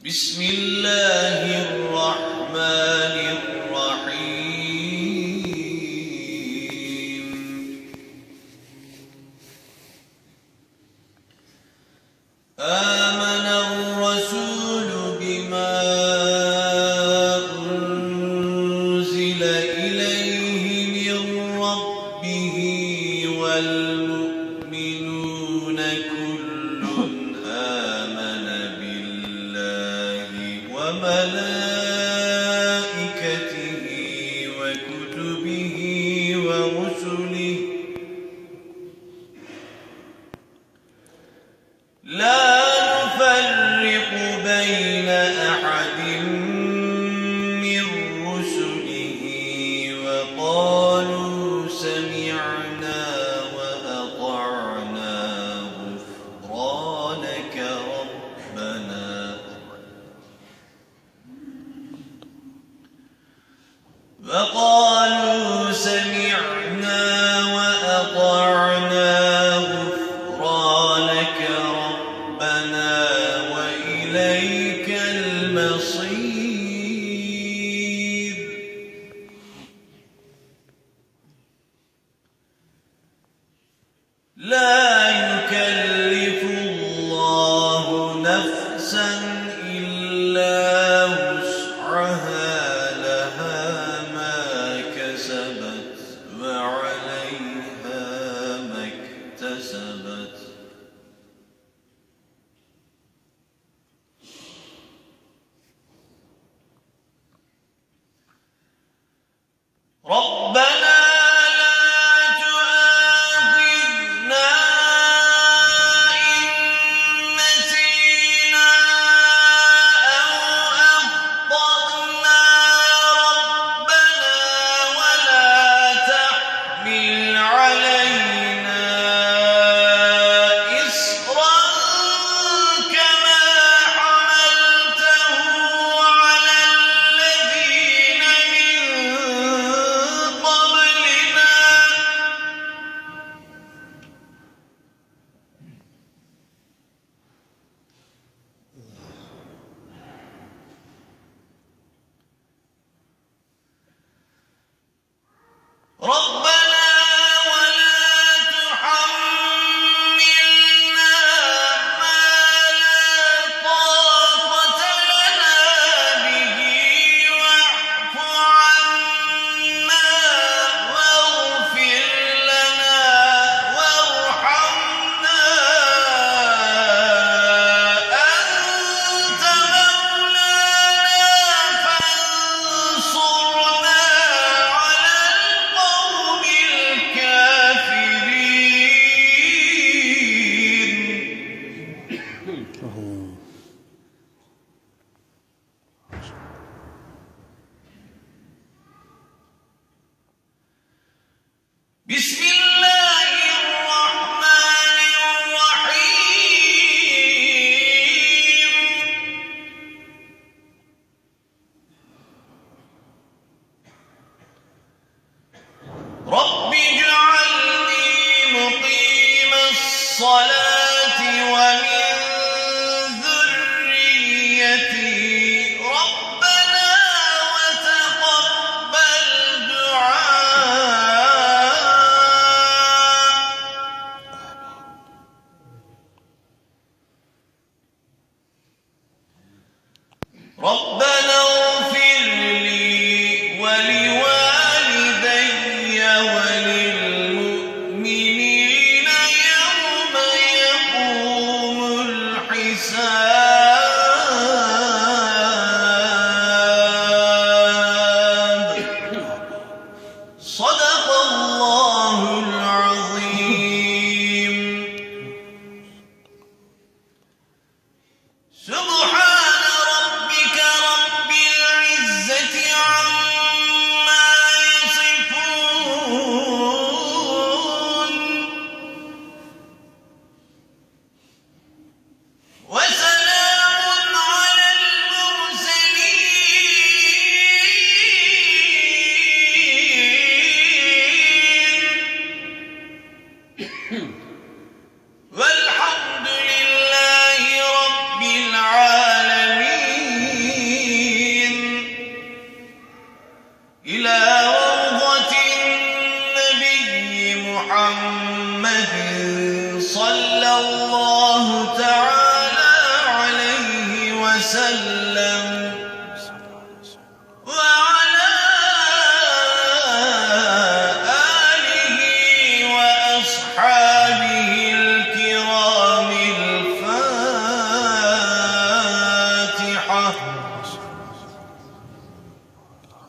بسم الله الرحمن الرحيم آمن الرسول بما أنزل إليه من ربه والمؤمنون كل آمن بالله وملائكته وكتبه ورسله لا نفرق بين أحد من رسله وقالوا سمعنا وأطعنا غفرانك ربنا وإليك المصير لا يكلف الله نفسا إلا وسعها لها ما كسبت وعليها ما اكتسبت ربنا بسم الله الرحمن الرحيم رب اجعلني مقيم الصلاة ومن ذريتي ربنا وتقبل دعاء ربنا اغفر لي ولوالدي وللمؤمنين يوم يقوم إلى روضة النبي محمد صلى الله تعالى عليه وسلم وعلى آله وأصحابه